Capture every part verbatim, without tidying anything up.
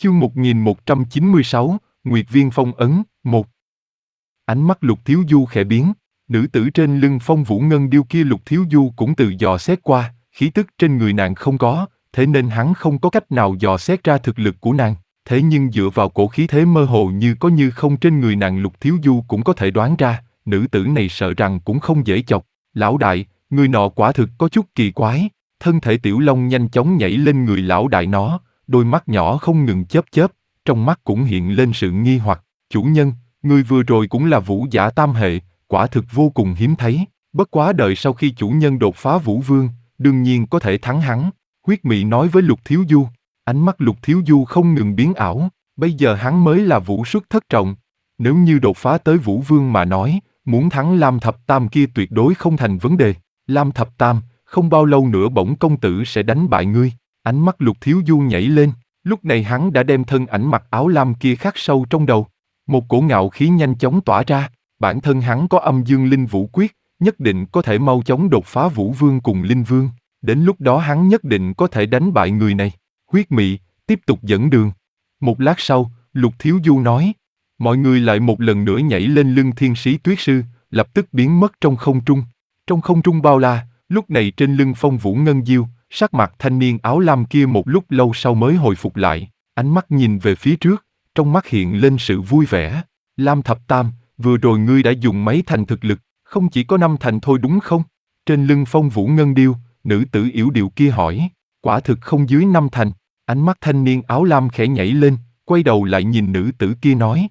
Chương một nghìn một trăm chín mươi sáu, Nguyệt Viên phong ấn, một. Ánh mắt Lục Thiếu Du khẽ biến, nữ tử trên lưng Phong Vũ Ngân Điêu kia Lục Thiếu Du cũng từ dò xét qua, khí tức trên người nàng không có, thế nên hắn không có cách nào dò xét ra thực lực của nàng, thế nhưng dựa vào cổ khí thế mơ hồ như có như không trên người nàng Lục Thiếu Du cũng có thể đoán ra, nữ tử này sợ rằng cũng không dễ chọc. Lão đại, người nọ quả thực có chút kỳ quái. Thân thể Tiểu Long nhanh chóng nhảy lên người lão đại nó, đôi mắt nhỏ không ngừng chớp chớp, trong mắt cũng hiện lên sự nghi hoặc. Chủ nhân, người vừa rồi cũng là vũ giả tam hệ, quả thực vô cùng hiếm thấy. Bất quá đợi sau khi chủ nhân đột phá vũ vương, đương nhiên có thể thắng hắn. Huyết Mị nói với Lục Thiếu Du. Ánh mắt Lục Thiếu Du không ngừng biến ảo, bây giờ hắn mới là vũ xuất thất trọng. Nếu như đột phá tới vũ vương mà nói, muốn thắng Lam Thập Tam kia tuyệt đối không thành vấn đề. Lam Thập Tam, không bao lâu nữa bổn công tử sẽ đánh bại ngươi. Ánh mắt Lục Thiếu Du nhảy lên, lúc này hắn đã đem thân ảnh mặc áo lam kia khắc sâu trong đầu. Một cổ ngạo khí nhanh chóng tỏa ra, bản thân hắn có âm dương linh vũ quyết, nhất định có thể mau chóng đột phá vũ vương cùng linh vương. Đến lúc đó hắn nhất định có thể đánh bại người này. Huyết Mị, tiếp tục dẫn đường. Một lát sau, Lục Thiếu Du nói, mọi người lại một lần nữa nhảy lên lưng Thiên Sĩ Tuyết Sư, lập tức biến mất trong không trung. Trong không trung bao la, lúc này trên lưng Phong Vũ Ngân Diêu, sắc mặt thanh niên áo lam kia một lúc lâu sau mới hồi phục lại, ánh mắt nhìn về phía trước, trong mắt hiện lên sự vui vẻ. Lam Thập Tam, vừa rồi ngươi đã dùng mấy thành thực lực, không chỉ có năm thành thôi đúng không? Trên lưng Phong Vũ Ngân Điêu, nữ tử yểu điệu kia hỏi, quả thực không dưới năm thành. Ánh mắt thanh niên áo lam khẽ nhảy lên, quay đầu lại nhìn nữ tử kia nói,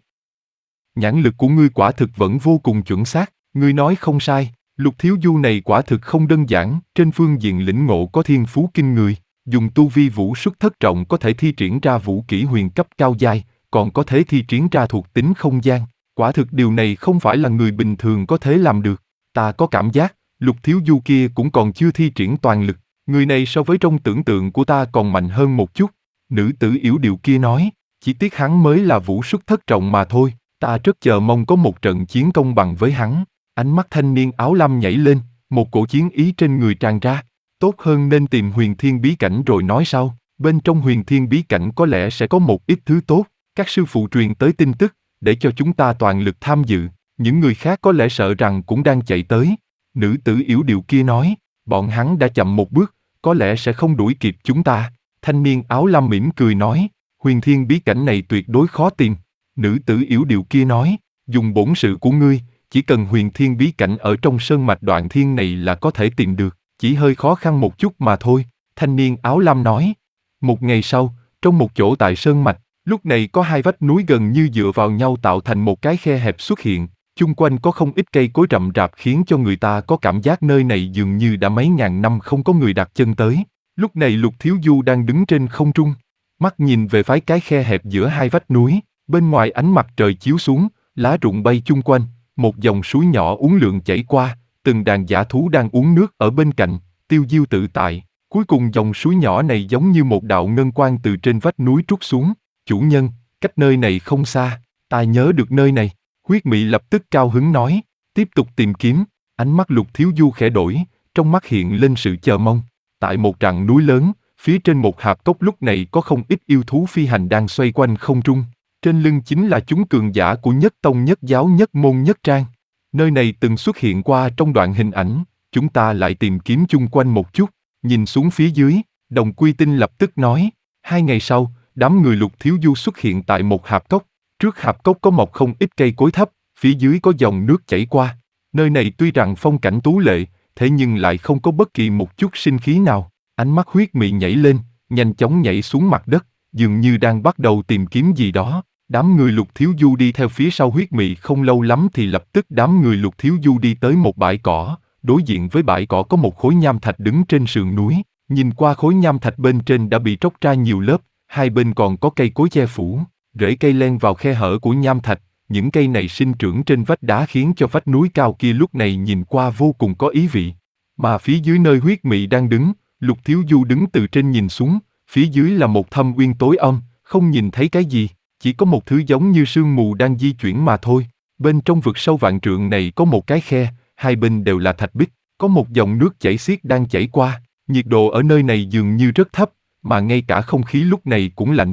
nhãn lực của ngươi quả thực vẫn vô cùng chuẩn xác, ngươi nói không sai. Lục Thiếu Du này quả thực không đơn giản, trên phương diện lĩnh ngộ có thiên phú kinh người, dùng tu vi vũ xuất thất trọng có thể thi triển ra vũ kỹ huyền cấp cao giai, còn có thể thi triển ra thuộc tính không gian, quả thực điều này không phải là người bình thường có thể làm được. Ta có cảm giác, Lục Thiếu Du kia cũng còn chưa thi triển toàn lực, người này so với trong tưởng tượng của ta còn mạnh hơn một chút. Nữ tử yểu điệu kia nói, chỉ tiếc hắn mới là vũ xuất thất trọng mà thôi, ta rất chờ mong có một trận chiến công bằng với hắn. Ánh mắt thanh niên áo lam nhảy lên, một cổ chiến ý trên người tràn ra. Tốt hơn nên tìm huyền thiên bí cảnh rồi nói sau. Bên trong huyền thiên bí cảnh có lẽ sẽ có một ít thứ tốt. Các sư phụ truyền tới tin tức, để cho chúng ta toàn lực tham dự. Những người khác có lẽ sợ rằng cũng đang chạy tới. Nữ tử yểu điệu kia nói, bọn hắn đã chậm một bước, có lẽ sẽ không đuổi kịp chúng ta. Thanh niên áo lam mỉm cười nói, huyền thiên bí cảnh này tuyệt đối khó tìm. Nữ tử yểu điệu kia nói, dùng bổn sự của ngươi, chỉ cần huyền thiên bí cảnh ở trong sơn mạch Đoạn Thiên này là có thể tìm được, chỉ hơi khó khăn một chút mà thôi. Thanh niên áo lam nói. Một ngày sau, trong một chỗ tại sơn mạch, lúc này có hai vách núi gần như dựa vào nhau tạo thành một cái khe hẹp xuất hiện, chung quanh có không ít cây cối rậm rạp khiến cho người ta có cảm giác nơi này dường như đã mấy ngàn năm không có người đặt chân tới. Lúc này Lục Thiếu Du đang đứng trên không trung, mắt nhìn về phía cái khe hẹp giữa hai vách núi, bên ngoài ánh mặt trời chiếu xuống, lá rụng bay chung quanh. Một dòng suối nhỏ uốn lượn chảy qua, từng đàn dã thú đang uống nước ở bên cạnh, tiêu diêu tự tại. Cuối cùng dòng suối nhỏ này giống như một đạo ngân quang từ trên vách núi trút xuống. Chủ nhân, cách nơi này không xa, ta nhớ được nơi này. Huyết Mị lập tức cao hứng nói, tiếp tục tìm kiếm. Ánh mắt Lục Thiếu Du khẽ đổi, trong mắt hiện lên sự chờ mong. Tại một rặng núi lớn, phía trên một hạp cốc lúc này có không ít yêu thú phi hành đang xoay quanh không trung. Trên lưng chính là chúng cường giả của nhất tông nhất giáo nhất môn nhất trang. Nơi này từng xuất hiện qua trong đoạn hình ảnh, chúng ta lại tìm kiếm chung quanh một chút. Nhìn xuống phía dưới, Đồng Quy Tinh lập tức nói. Hai ngày sau, đám người Lục Thiếu Du xuất hiện tại một hạp cốc. Trước hạp cốc có mọc không ít cây cối thấp, phía dưới có dòng nước chảy qua. Nơi này tuy rằng phong cảnh tú lệ, thế nhưng lại không có bất kỳ một chút sinh khí nào. Ánh mắt Huyết Mị nhảy lên, nhanh chóng nhảy xuống mặt đất, dường như đang bắt đầu tìm kiếm gì đó. Đám người Lục Thiếu Du đi theo phía sau Huyết Mị không lâu lắm thì lập tức đám người Lục Thiếu Du đi tới một bãi cỏ, đối diện với bãi cỏ có một khối nham thạch đứng trên sườn núi, nhìn qua khối nham thạch bên trên đã bị tróc ra nhiều lớp, hai bên còn có cây cối che phủ, rễ cây len vào khe hở của nham thạch, những cây này sinh trưởng trên vách đá khiến cho vách núi cao kia lúc này nhìn qua vô cùng có ý vị. Mà phía dưới nơi Huyết Mị đang đứng, Lục Thiếu Du đứng từ trên nhìn xuống, phía dưới là một thâm uyên tối âm, không nhìn thấy cái gì. Chỉ có một thứ giống như sương mù đang di chuyển mà thôi. Bên trong vực sâu vạn trượng này có một cái khe, hai bên đều là thạch bích, có một dòng nước chảy xiết đang chảy qua. Nhiệt độ ở nơi này dường như rất thấp, mà ngay cả không khí lúc này cũng lạnh buốt.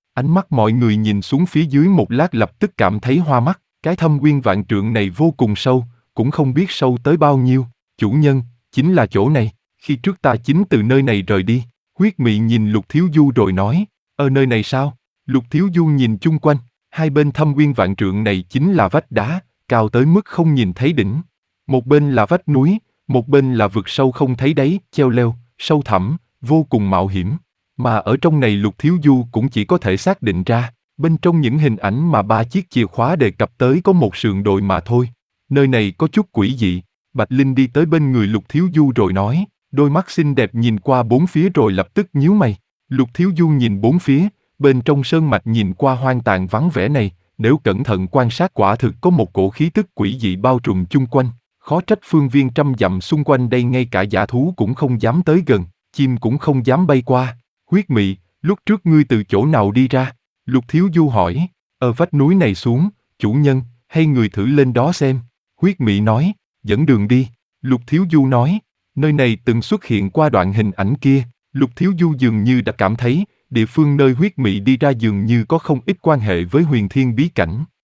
Ánh mắt mọi người nhìn xuống phía dưới một lát lập tức cảm thấy hoa mắt, cái thâm uyên vạn trượng này vô cùng sâu, cũng không biết sâu tới bao nhiêu. Chủ nhân, chính là chỗ này, khi trước ta chính từ nơi này rời đi. Huyết Mị nhìn Lục Thiếu Du rồi nói, ở nơi này sao? Lục Thiếu Du nhìn chung quanh, hai bên thâm uyên vạn trượng này chính là vách đá, cao tới mức không nhìn thấy đỉnh. Một bên là vách núi, một bên là vực sâu không thấy đáy, treo leo, sâu thẳm, vô cùng mạo hiểm. Mà ở trong này Lục Thiếu Du cũng chỉ có thể xác định ra, bên trong những hình ảnh mà ba chiếc chìa khóa đề cập tới có một sườn đồi mà thôi. Nơi này có chút quỷ dị. Bạch Linh đi tới bên người Lục Thiếu Du rồi nói, đôi mắt xinh đẹp nhìn qua bốn phía rồi lập tức nhíu mày. Lục Thiếu Du nhìn bốn phía, bên trong sơn mạch nhìn qua hoang tàn vắng vẻ này, nếu cẩn thận quan sát quả thực có một cổ khí tức quỷ dị bao trùm chung quanh. Khó trách phương viên trăm dặm xung quanh đây ngay cả dã thú cũng không dám tới gần, chim cũng không dám bay qua. Huyết Mị, lúc trước ngươi từ chỗ nào đi ra? Lục Thiếu Du hỏi, ở vách núi này xuống, chủ nhân, hay người thử lên đó xem. Huyết Mị nói, dẫn đường đi. Lục Thiếu Du nói, nơi này từng xuất hiện qua đoạn hình ảnh kia. Lục Thiếu Du dường như đã cảm thấy, địa phương nơi Huyết Mị đi ra dường như có không ít quan hệ với huyền thiên bí cảnh.